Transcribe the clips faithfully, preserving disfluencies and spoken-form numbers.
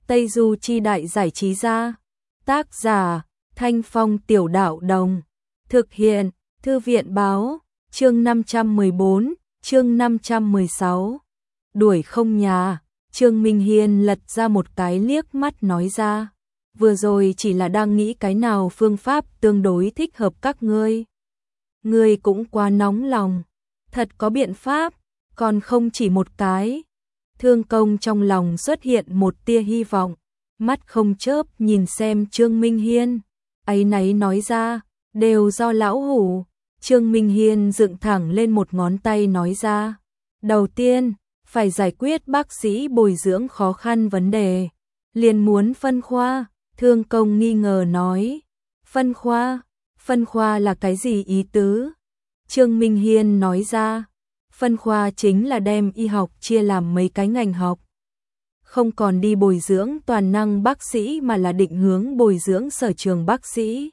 Tây Du Chi Đại Giải Trí Gia. Tác giả Thanh Phong Tiểu Đạo Đồng. Thực hiện Thư viện Báo. Chương năm trăm mười bốn, chương năm trăm mười sáu. Đuổi không nhà. Trương Minh Hiên lật ra một cái liếc mắt nói ra. Vừa rồi chỉ là đang nghĩ cái nào phương pháp tương đối thích hợp các ngươi. Ngươi cũng quá nóng lòng. Thật có biện pháp, còn không chỉ một cái. Thương Công trong lòng xuất hiện một tia hy vọng, mắt không chớp nhìn xem Trương Minh Hiên. Áy náy nói ra, đều do lão hủ. Trương Minh Hiên dựng thẳng lên một ngón tay nói ra. Đầu tiên, phải giải quyết bác sĩ bồi dưỡng khó khăn vấn đề. Liền muốn phân khoa. Thương Công nghi ngờ nói. Phân khoa? Phân khoa là cái gì ý tứ? Trương Minh Hiên nói ra. Phân khoa chính là đem y học chia làm mấy cái ngành học. Không còn đi bồi dưỡng toàn năng bác sĩ mà là định hướng bồi dưỡng sở trường bác sĩ.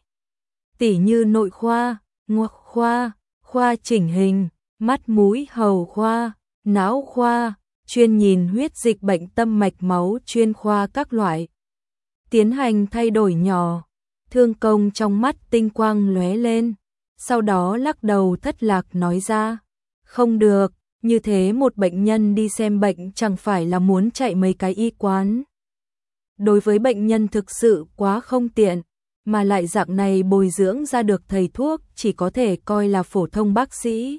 Tỉ như nội khoa, ngoại khoa, khoa chỉnh hình, mắt mũi hầu khoa, não khoa, chuyên nhìn huyết dịch bệnh tâm mạch máu chuyên khoa các loại. Tiến hành thay đổi nhỏ. Thương Công trong mắt tinh quang lóe lên, sau đó lắc đầu thất lạc nói ra. Không được, như thế một bệnh nhân đi xem bệnh chẳng phải là muốn chạy mấy cái y quán. Đối với bệnh nhân thực sự quá không tiện, mà lại dạng này bồi dưỡng ra được thầy thuốc chỉ có thể coi là phổ thông bác sĩ.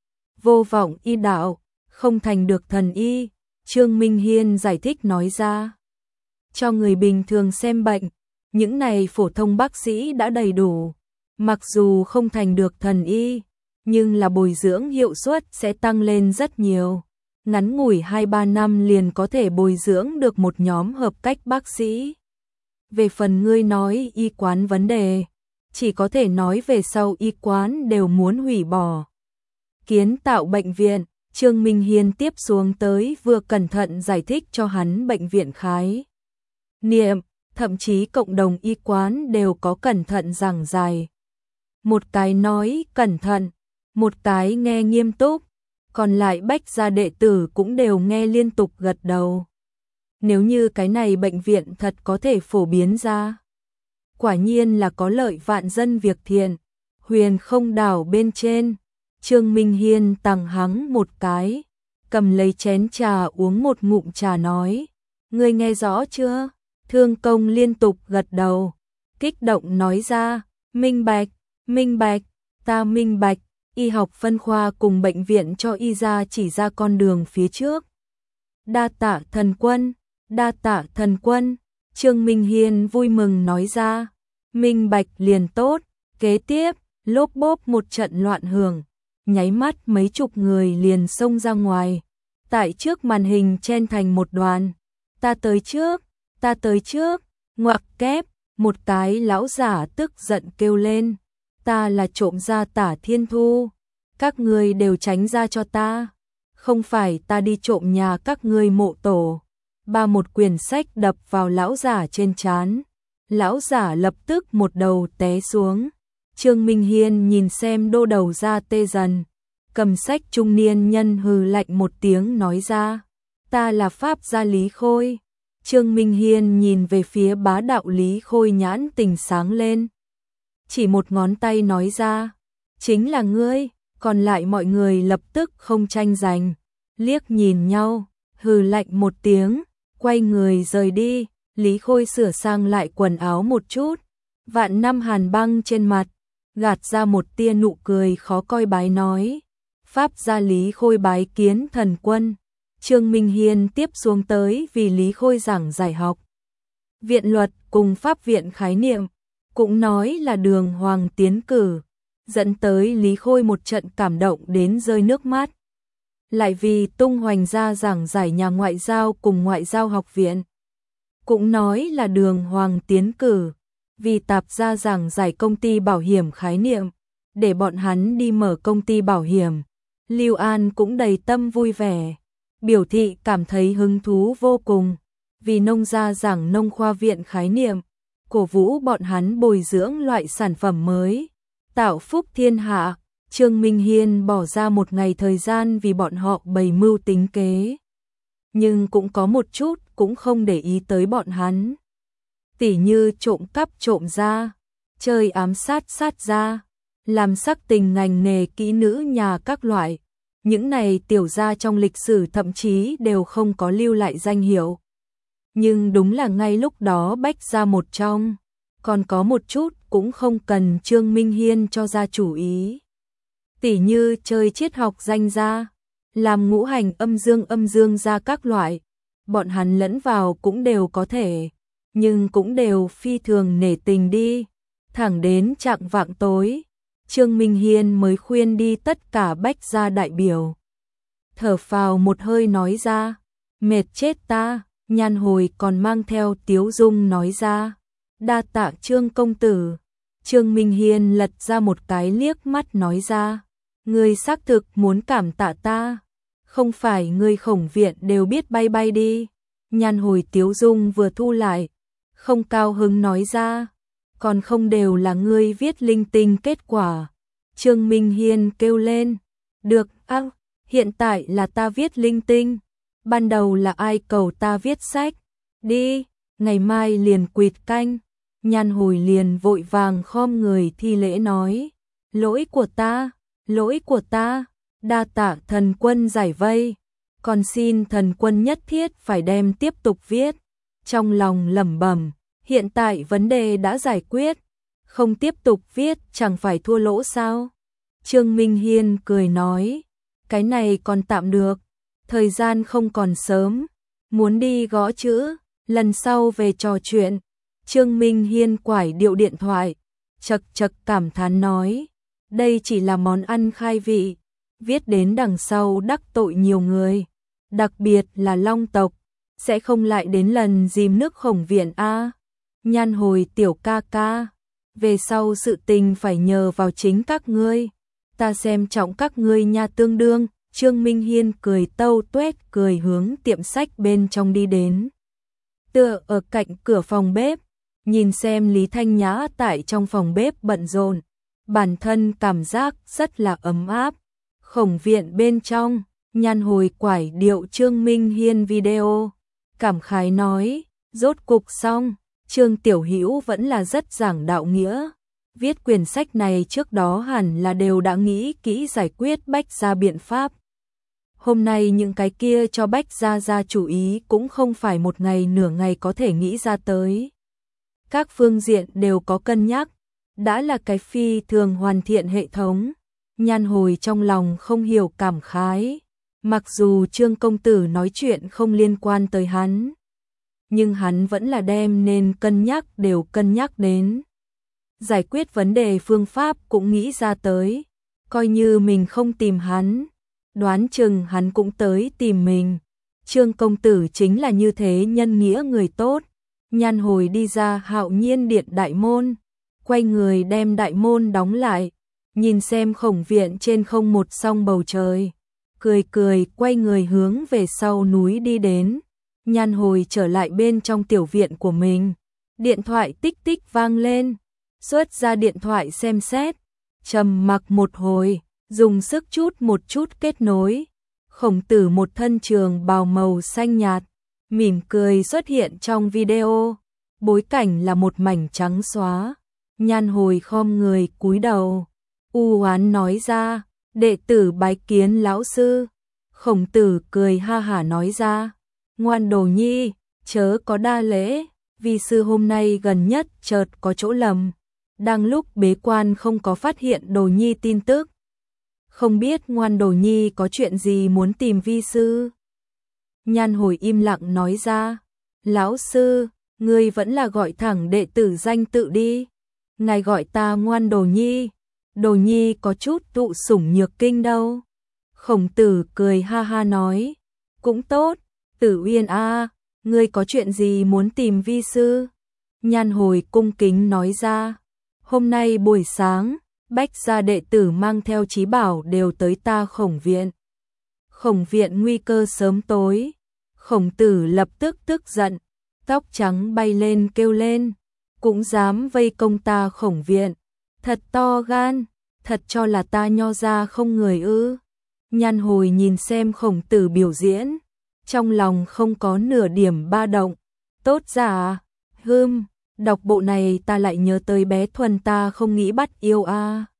Vô vọng y đạo, không thành được thần y, Trương Minh Hiên giải thích nói ra. Cho người bình thường xem bệnh, những này phổ thông bác sĩ đã đầy đủ, mặc dù không thành được thần y, nhưng là bồi dưỡng hiệu suất sẽ tăng lên rất nhiều. Ngắn ngủi hai ba năm liền có thể bồi dưỡng được một nhóm hợp cách bác sĩ. Về phần ngươi nói y quán vấn đề, chỉ có thể nói về sau y quán đều muốn hủy bỏ. Kiến tạo bệnh viện, Trương Minh Hiên tiếp xuống tới vừa cẩn thận giải thích cho hắn bệnh viện khái niệm, thậm chí cộng đồng y quán đều có cẩn thận giảng giải. Một cái nói cẩn thận, một cái nghe nghiêm túc, còn lại bách gia đệ tử cũng đều nghe liên tục gật đầu. Nếu như cái này bệnh viện thật có thể phổ biến ra, quả nhiên là có lợi vạn dân việc thiện. Huyền Không đảo bên trên, Trương Minh Hiên tằng hắng một cái, cầm lấy chén trà uống một ngụm trà nói. Ngươi nghe rõ chưa? Thương Công liên tục gật đầu, kích động nói ra. Minh bạch, minh bạch, ta minh bạch. Y học phân khoa cùng bệnh viện cho y ra chỉ ra con đường phía trước. Đa tạ thần quân, đa tạ thần quân. Trương Minh Hiên vui mừng nói ra. Minh bạch liền tốt. Kế tiếp, lốp bốp một trận loạn hưởng, nháy mắt mấy chục người liền xông ra ngoài. Tại trước màn hình chen thành một đoàn. Ta tới trước, ta tới trước. Ngoặc kép, một cái lão giả tức giận kêu lên. Ta là trộm gia Tả Thiên Thu, các ngươi đều tránh ra cho ta, không phải ta đi trộm nhà các ngươi mộ tổ. Ba một quyển sách đập vào lão giả trên trán, lão giả lập tức một đầu té xuống. Trương Minh Hiên nhìn xem đô đầu ra tê dần, cầm sách trung niên nhân hừ lạnh một tiếng nói ra. Ta là Pháp gia Lý Khôi. Trương Minh Hiên nhìn về phía bá đạo Lý Khôi nhãn tình sáng lên. Chỉ một ngón tay nói ra, chính là ngươi. Còn lại mọi người lập tức không tranh giành, liếc nhìn nhau, hừ lạnh một tiếng, quay người rời đi. Lý Khôi sửa sang lại quần áo một chút, vạn năm hàn băng trên mặt, gạt ra một tia nụ cười khó coi bái nói. Pháp gia Lý Khôi bái kiến thần quân. Trương Minh Hiên tiếp xuống tới vì Lý Khôi giảng giải học viện luật cùng pháp viện khái niệm, cũng nói là đường hoàng tiến cử, dẫn tới Lý Khôi một trận cảm động đến rơi nước mắt. Lại vì tung hoành ra giảng giải nhà ngoại giao cùng ngoại giao học viện, cũng nói là đường hoàng tiến cử, vì tạp gia giảng giải công ty bảo hiểm khái niệm, để bọn hắn đi mở công ty bảo hiểm. Lưu An cũng đầy tâm vui vẻ, biểu thị cảm thấy hứng thú vô cùng, vì nông gia giảng nông khoa viện khái niệm, cổ vũ bọn hắn bồi dưỡng loại sản phẩm mới, tạo phúc thiên hạ. Trương Minh Hiên bỏ ra một ngày thời gian vì bọn họ bày mưu tính kế, nhưng cũng có một chút cũng không để ý tới bọn hắn. Tỉ như trộm cắp trộm gia, chơi ám sát sát gia, làm sắc tình ngành nghề kỹ nữ nhà các loại. Những này tiểu gia trong lịch sử thậm chí đều không có lưu lại danh hiệu. Nhưng đúng là ngay lúc đó Bách gia một trong, còn có một chút cũng không cần Trương Minh Hiên cho ra chủ ý. Tỉ như chơi triết học danh gia, làm ngũ hành âm dương âm dương gia các loại, bọn hắn lẫn vào cũng đều có thể, nhưng cũng đều phi thường nể tình đi. Thẳng đến chạng vạng tối, Trương Minh Hiên mới khuyên đi tất cả Bách gia đại biểu. Thở phào một hơi nói ra, mệt chết ta. Nhan Hồi còn mang theo tiếu dung nói ra, đa tạ Trương công tử. Trương Minh Hiên lật ra một cái liếc mắt nói ra, ngươi xác thực muốn cảm tạ ta, không phải ngươi Khổng viện đều biết bay bay đi. Nhan Hồi tiếu dung vừa thu lại, không cao hứng nói ra, còn không đều là ngươi viết linh tinh kết quả. Trương Minh Hiên kêu lên, được, ác, hiện tại là ta viết linh tinh. Ban đầu là ai cầu ta viết sách, đi, ngày mai liền quỵt canh. Nhan Hồi liền vội vàng khom người thi lễ nói, lỗi của ta, lỗi của ta, đa tạ thần quân giải vây, còn xin thần quân nhất thiết phải đem tiếp tục viết. Trong lòng lẩm bẩm, hiện tại vấn đề đã giải quyết, không tiếp tục viết chẳng phải thua lỗ sao? Trương Minh Hiên cười nói, cái này còn tạm được. Thời gian không còn sớm, muốn đi gõ chữ, lần sau về trò chuyện. Trương Minh Hiên quải điệu điện thoại, chật chật cảm thán nói, đây chỉ là món ăn khai vị, viết đến đằng sau đắc tội nhiều người, đặc biệt là Long tộc, sẽ không lại đến lần dìm nước Khổng viện a. Nhan Hồi tiểu ca ca, về sau sự tình phải nhờ vào chính các ngươi, ta xem trọng các ngươi nha tương đương. Trương Minh Hiên cười tâu tuét cười hướng tiệm sách bên trong đi đến. Tựa ở cạnh cửa phòng bếp, nhìn xem Lý Thanh Nhã tại trong phòng bếp bận rộn, bản thân cảm giác rất là ấm áp. Khổng viện bên trong, Nhan Hồi quải điệu Trương Minh Hiên video, cảm khái nói, rốt cục xong. Trương Tiểu Hữu vẫn là rất giảng đạo nghĩa, viết quyển sách này trước đó hẳn là đều đã nghĩ kỹ giải quyết Bách gia biện pháp. Hôm nay những cái kia cho Bách gia ra chủ ý cũng không phải một ngày nửa ngày có thể nghĩ ra tới. Các phương diện đều có cân nhắc, đã là cái phi thường hoàn thiện hệ thống. Nhan Hồi trong lòng không hiểu cảm khái, mặc dù Trương công tử nói chuyện không liên quan tới hắn, nhưng hắn vẫn là đem nên cân nhắc đều cân nhắc đến. Giải quyết vấn đề phương pháp cũng nghĩ ra tới, coi như mình không tìm hắn, đoán chừng hắn cũng tới tìm mình. Trương công tử chính là như thế nhân nghĩa người tốt. Nhan Hồi đi ra Hạo Nhiên điện đại môn, quay người đem đại môn đóng lại, nhìn xem Khổng viện trên không một song bầu trời, cười cười quay người hướng về sau núi đi đến. Nhan Hồi trở lại bên trong tiểu viện của mình, điện thoại tích tích vang lên, xuất ra điện thoại xem xét, trầm mặc một hồi, dùng sức chút một chút kết nối. Khổng tử một thân trường bào màu xanh nhạt, mỉm cười xuất hiện trong video, bối cảnh là một mảnh trắng xóa. Nhan Hồi khom người cúi đầu, u hoán nói ra, đệ tử bái kiến lão sư. Khổng tử cười ha hả nói ra, ngoan đồ nhi, chớ có đa lễ, vi sư hôm nay gần nhất chợt có chỗ lầm, đang lúc bế quan không có phát hiện đồ nhi tin tức. Không biết ngoan đồ nhi có chuyện gì muốn tìm vi sư? Nhan Hồi im lặng nói ra, lão sư, ngươi vẫn là gọi thẳng đệ tử danh tự đi, ngài gọi ta ngoan đồ nhi, đồ nhi có chút tụ sủng nhược kinh đâu. Khổng tử cười ha ha nói, cũng tốt, Tử Uyên a, ngươi có chuyện gì muốn tìm vi sư? Nhan Hồi cung kính nói ra, hôm nay buổi sáng, Bách gia đệ tử mang theo trí bảo đều tới ta Khổng viện. Khổng viện nguy cơ sớm tối. Khổng tử lập tức tức giận, tóc trắng bay lên kêu lên, cũng dám vây công ta Khổng viện, thật to gan, thật cho là ta Nho gia không người ư? Nhan Hồi nhìn xem Khổng tử biểu diễn, trong lòng không có nửa điểm ba động. Tốt giả, hưm, đọc bộ này ta lại nhớ tới bé Thuần ta không nghĩ bắt yêu a.